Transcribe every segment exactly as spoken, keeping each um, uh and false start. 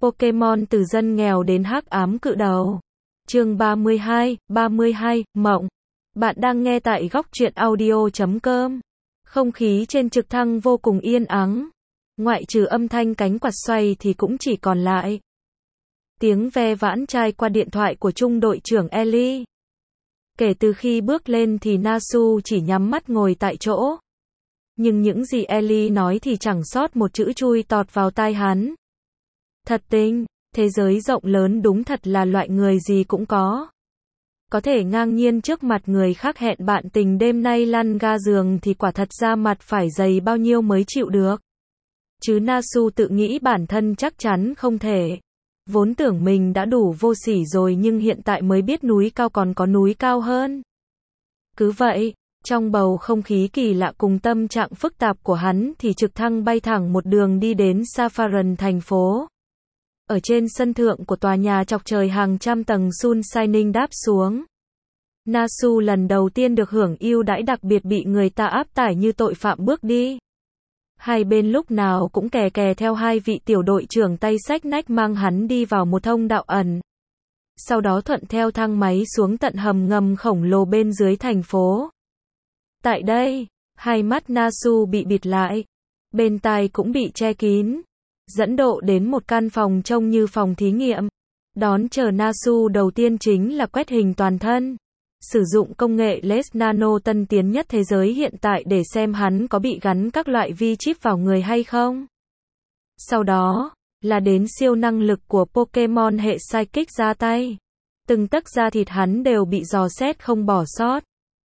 Pokemon từ dân nghèo đến hắc ám cự đầu. Chương ba mươi hai, ba mươi hai, Mộng. Bạn đang nghe tại góc truyện audio chấm com. Không khí trên trực thăng vô cùng yên ắng. Ngoại trừ âm thanh cánh quạt xoay thì cũng chỉ còn lại tiếng ve vãn chai qua điện thoại của trung đội trưởng Ellie. Kể từ khi bước lên thì Nasu chỉ nhắm mắt ngồi tại chỗ. Nhưng những gì Ellie nói thì chẳng sót một chữ chui tọt vào tai hắn. Thật tình, thế giới rộng lớn đúng thật là loại người gì cũng có. Có thể ngang nhiên trước mặt người khác hẹn bạn tình đêm nay lăn ga giường thì quả thật ra mặt phải dày bao nhiêu mới chịu được. Chứ Nasu tự nghĩ bản thân chắc chắn không thể. Vốn tưởng mình đã đủ vô sỉ rồi nhưng hiện tại mới biết núi cao còn có núi cao hơn. Cứ vậy, trong bầu không khí kỳ lạ cùng tâm trạng phức tạp của hắn thì trực thăng bay thẳng một đường đi đến Safaran thành phố. Ở trên sân thượng của tòa nhà chọc trời hàng trăm tầng Sun Shining đáp xuống. Nasu lần đầu tiên được hưởng ưu đãi đặc biệt bị người ta áp tải như tội phạm bước đi. Hai bên lúc nào cũng kè kè theo hai vị tiểu đội trưởng tay xách nách mang hắn đi vào một thông đạo ẩn. Sau đó thuận theo thang máy xuống tận hầm ngầm khổng lồ bên dưới thành phố. Tại đây, hai mắt Nasu bị bịt lại. Bên tai cũng bị che kín. Dẫn độ đến một căn phòng trông như phòng thí nghiệm. Đón chờ Nasu đầu tiên chính là quét hình toàn thân. Sử dụng công nghệ led nano tân tiến nhất thế giới hiện tại để xem hắn có bị gắn các loại vi chip vào người hay không. Sau đó, là đến siêu năng lực của Pokemon hệ Psychic ra tay. Từng tấc da thịt hắn đều bị dò xét không bỏ sót.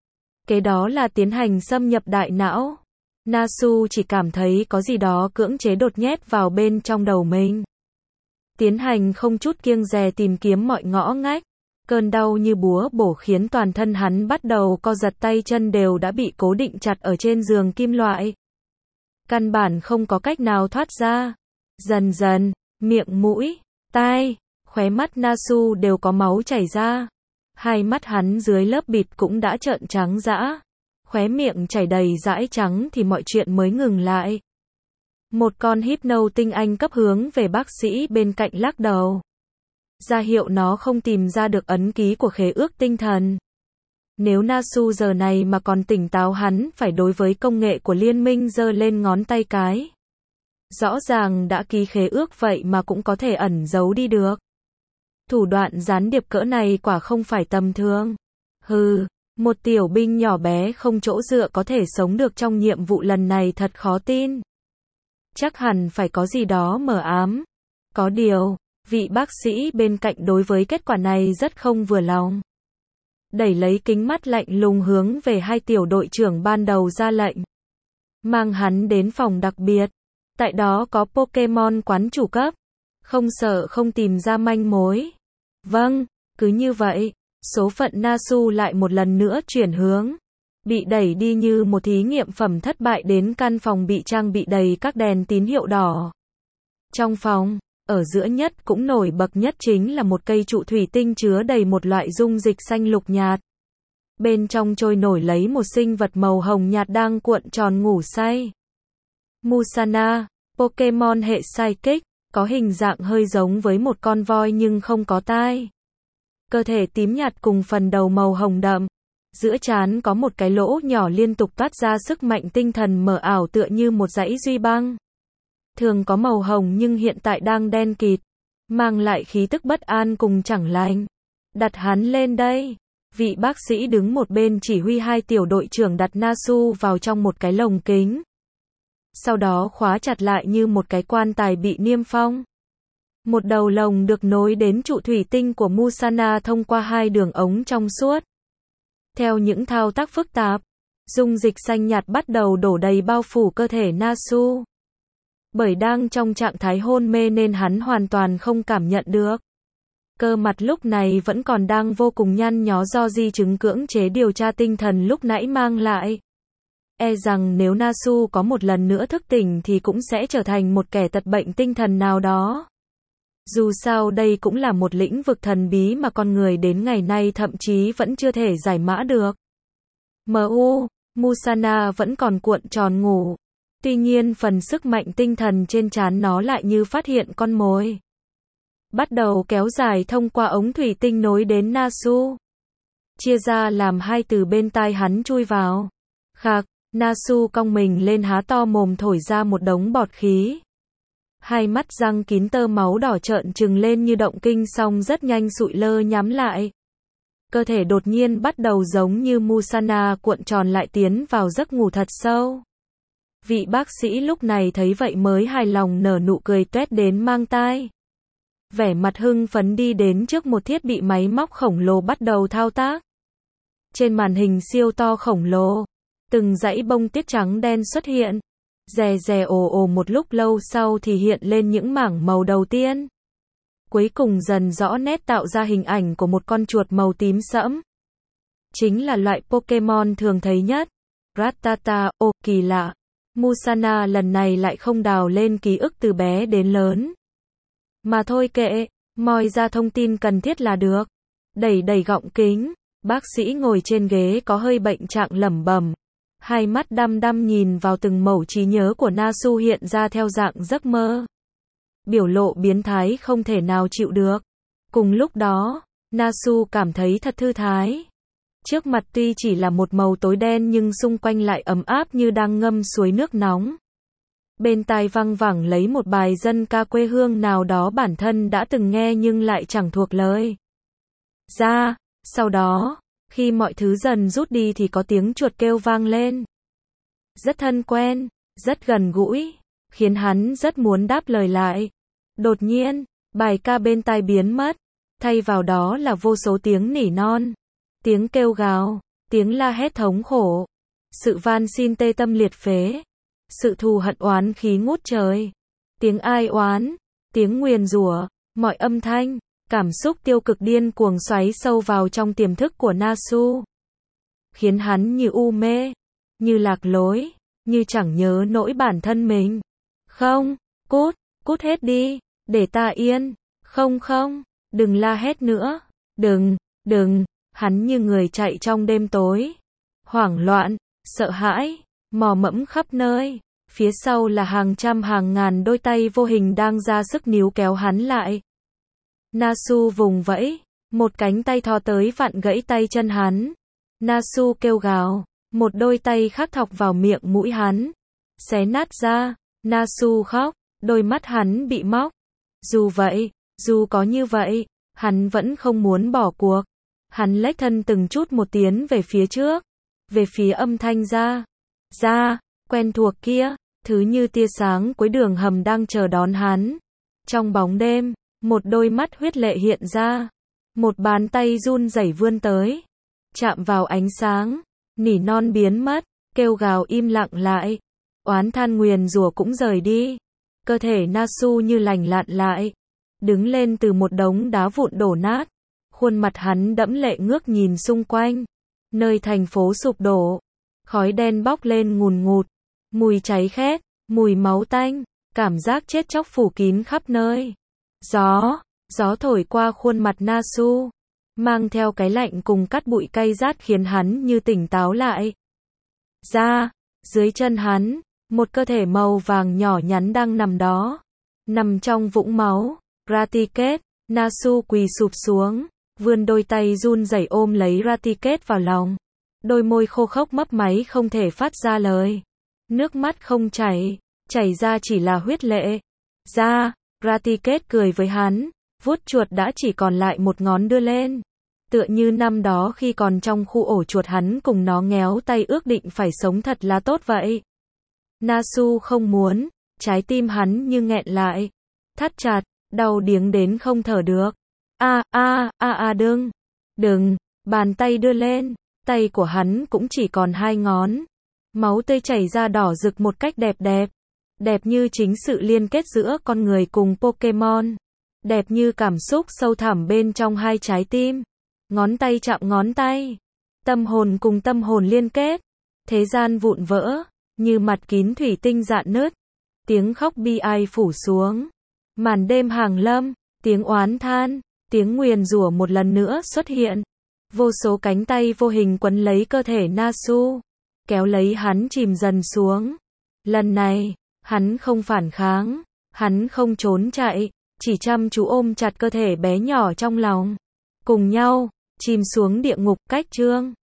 Kế đó là tiến hành xâm nhập đại não. Nasu chỉ cảm thấy có gì đó cưỡng chế đột nhét vào bên trong đầu mình. Tiến hành không chút kiêng dè tìm kiếm mọi ngõ ngách. Cơn đau như búa bổ khiến toàn thân hắn bắt đầu co giật, tay chân đều đã bị cố định chặt ở trên giường kim loại. Căn bản không có cách nào thoát ra. Dần dần, miệng mũi, tai, khóe mắt Nasu đều có máu chảy ra. Hai mắt hắn dưới lớp bịt cũng đã trợn trắng dã. Khóe miệng chảy đầy dãi trắng thì mọi chuyện mới ngừng lại. Một con hypno tinh anh cấp hướng về bác sĩ bên cạnh lắc đầu. Ra hiệu nó không tìm ra được ấn ký của khế ước tinh thần. Nếu Nasu giờ này mà còn tỉnh táo hắn phải đối với công nghệ của liên minh giơ lên ngón tay cái. Rõ ràng đã ký khế ước vậy mà cũng có thể ẩn giấu đi được. Thủ đoạn gián điệp cỡ này quả không phải tầm thường. Hừ, một tiểu binh nhỏ bé không chỗ dựa có thể sống được trong nhiệm vụ lần này thật khó tin. Chắc hẳn phải có gì đó mờ ám. Có điều, vị bác sĩ bên cạnh đối với kết quả này rất không vừa lòng. Đẩy lấy kính mắt lạnh lùng hướng về hai tiểu đội trưởng ban đầu ra lệnh. Mang hắn đến phòng đặc biệt. Tại đó có Pokemon quán chủ cấp. Không sợ không tìm ra manh mối. Vâng, cứ như vậy, số phận Nasu lại một lần nữa chuyển hướng. Bị đẩy đi như một thí nghiệm phẩm thất bại đến căn phòng bị trang bị đầy các đèn tín hiệu đỏ. Trong phòng, ở giữa nhất cũng nổi bật nhất chính là một cây trụ thủy tinh chứa đầy một loại dung dịch xanh lục nhạt. Bên trong trôi nổi lấy một sinh vật màu hồng nhạt đang cuộn tròn ngủ say. Musana, Pokemon hệ Psychic, có hình dạng hơi giống với một con voi nhưng không có tai. Cơ thể tím nhạt cùng phần đầu màu hồng đậm. Giữa trán có một cái lỗ nhỏ liên tục toát ra sức mạnh tinh thần mờ ảo tựa như một dãy duy băng. Thường có màu hồng nhưng hiện tại đang đen kịt, mang lại khí tức bất an cùng chẳng lành. Đặt hắn lên đây. Vị bác sĩ đứng một bên chỉ huy hai tiểu đội trưởng đặt Nasu vào trong một cái lồng kính. Sau đó khóa chặt lại như một cái quan tài bị niêm phong. Một đầu lồng được nối đến trụ thủy tinh của Musana thông qua hai đường ống trong suốt. Theo những thao tác phức tạp, dung dịch xanh nhạt bắt đầu đổ đầy bao phủ cơ thể Nasu. Bởi đang trong trạng thái hôn mê nên hắn hoàn toàn không cảm nhận được. Cơ mặt lúc này vẫn còn đang vô cùng nhăn nhó do di chứng cưỡng chế điều tra tinh thần lúc nãy mang lại. E rằng nếu Nasu có một lần nữa thức tỉnh thì cũng sẽ trở thành một kẻ tật bệnh tinh thần nào đó. Dù sao đây cũng là một lĩnh vực thần bí mà con người đến ngày nay thậm chí vẫn chưa thể giải mã được. em u, Musana vẫn còn cuộn tròn ngủ. Tuy nhiên phần sức mạnh tinh thần trên trán nó lại như phát hiện con mồi. bắt đầu kéo dài thông qua ống thủy tinh nối đến Nasu. Chia ra làm hai từ bên tai hắn chui vào. Khạc, Nasu cong mình lên há to mồm thổi ra một đống bọt khí. Hai mắt răng kín tơ máu đỏ trợn trừng lên như động kinh xong rất nhanh sụi lơ nhắm lại. Cơ thể đột nhiên bắt đầu giống như Musana cuộn tròn lại tiến vào giấc ngủ thật sâu. Vị bác sĩ lúc này thấy vậy mới hài lòng nở nụ cười tuét đến mang tai. Vẻ mặt hưng phấn đi đến trước một thiết bị máy móc khổng lồ bắt đầu thao tác. Trên màn hình siêu to khổng lồ, từng dãy bông tuyết trắng đen xuất hiện. Rè rè ồ ồ một lúc lâu sau thì hiện lên những mảng màu đầu tiên. Cuối cùng dần rõ nét tạo ra hình ảnh của một con chuột màu tím sẫm. Chính là loại Pokemon thường thấy nhất. Rattata, ô kỳ lạ. Musana lần này lại không đào lên ký ức từ bé đến lớn. Mà thôi kệ, moi ra thông tin cần thiết là được. Đẩy đẩy gọng kính, bác sĩ ngồi trên ghế có hơi bệnh trạng lẩm bẩm. Hai mắt đăm đăm nhìn vào từng mẩu trí nhớ của Nasu hiện ra theo dạng giấc mơ. Biểu lộ biến thái không thể nào chịu được. Cùng lúc đó, Nasu cảm thấy thật thư thái. Trước mặt tuy chỉ là một màu tối đen nhưng xung quanh lại ấm áp như đang ngâm suối nước nóng. Bên tai văng vẳng lấy một bài dân ca quê hương nào đó bản thân đã từng nghe nhưng lại chẳng thuộc lời. Ra, sau đó, khi mọi thứ dần rút đi thì có tiếng chuột kêu vang lên. Rất thân quen, rất gần gũi, khiến hắn rất muốn đáp lời lại. Đột nhiên, bài ca bên tai biến mất, thay vào đó là vô số tiếng nỉ non, tiếng kêu gào, tiếng la hét thống khổ, sự van xin tê tâm liệt phế, sự thù hận oán khí ngút trời, tiếng ai oán, tiếng nguyền rủa, mọi âm thanh, cảm xúc tiêu cực điên cuồng xoáy sâu vào trong tiềm thức của Nasu, khiến hắn như u mê, như lạc lối, như chẳng nhớ nỗi bản thân mình. Không, cút, cút hết đi, để ta yên, không không, đừng la hét nữa, đừng, đừng, hắn như người chạy trong đêm tối, hoảng loạn, sợ hãi, mò mẫm khắp nơi, phía sau là hàng trăm hàng ngàn đôi tay vô hình đang ra sức níu kéo hắn lại. Nasu vùng vẫy, một cánh tay thò tới vặn gãy tay chân hắn. Nasu kêu gào, một đôi tay khác thọc vào miệng mũi hắn, xé nát ra. Nasu khóc, đôi mắt hắn bị móc. Dù vậy, dù có như vậy, hắn vẫn không muốn bỏ cuộc. Hắn lách thân từng chút một tiến về phía trước, về phía âm thanh ra. Ra, quen thuộc kia, thứ như tia sáng cuối đường hầm đang chờ đón hắn. Trong bóng đêm, một đôi mắt huyết lệ hiện ra. Một bàn tay run rẩy vươn tới, chạm vào ánh sáng, nỉ non biến mất, kêu gào im lặng lại. Oán than nguyền rủa cũng rời đi. Cơ thể Nasu như lành lặn lại, đứng lên từ một đống đá vụn đổ nát. Khuôn mặt hắn đẫm lệ ngước nhìn xung quanh. Nơi thành phố sụp đổ, khói đen bốc lên ngùn ngụt, mùi cháy khét, mùi máu tanh, cảm giác chết chóc phủ kín khắp nơi. Gió, gió thổi qua khuôn mặt Nasu, mang theo cái lạnh cùng cát bụi cay rát khiến hắn như tỉnh táo lại. Ra, dưới chân hắn, một cơ thể màu vàng nhỏ nhắn đang nằm đó, nằm trong vũng máu. Raticate, Nasu quỳ sụp xuống, vươn đôi tay run rẩy ôm lấy Raticate vào lòng. Đôi môi khô khốc mấp máy không thể phát ra lời. Nước mắt không chảy, chảy ra chỉ là huyết lệ. Ra, Raticate cười với hắn, vuốt chuột đã chỉ còn lại một ngón đưa lên. Tựa như năm đó khi còn trong khu ổ chuột hắn cùng nó ngéo tay ước định phải sống thật là tốt vậy. Nasu không muốn, trái tim hắn như nghẹn lại, thắt chặt, đau điếng đến không thở được. A a a a đừng, đừng, bàn tay đưa lên, tay của hắn cũng chỉ còn hai ngón. Máu tươi chảy ra đỏ rực một cách đẹp đẹp. Đẹp như chính sự liên kết giữa con người cùng Pokemon. Đẹp như cảm xúc sâu thẳm bên trong hai trái tim. Ngón tay chạm ngón tay. Tâm hồn cùng tâm hồn liên kết. Thế gian vụn vỡ, như mặt kín thủy tinh rạn nứt. Tiếng khóc bi ai phủ xuống. Màn đêm hàng lâm, tiếng oán than, tiếng nguyền rủa một lần nữa xuất hiện. Vô số cánh tay vô hình quấn lấy cơ thể Nasu, kéo lấy hắn chìm dần xuống. Lần này, hắn không phản kháng, hắn không trốn chạy, chỉ chăm chú ôm chặt cơ thể bé nhỏ trong lòng. Cùng nhau, chìm xuống địa ngục. Cách chương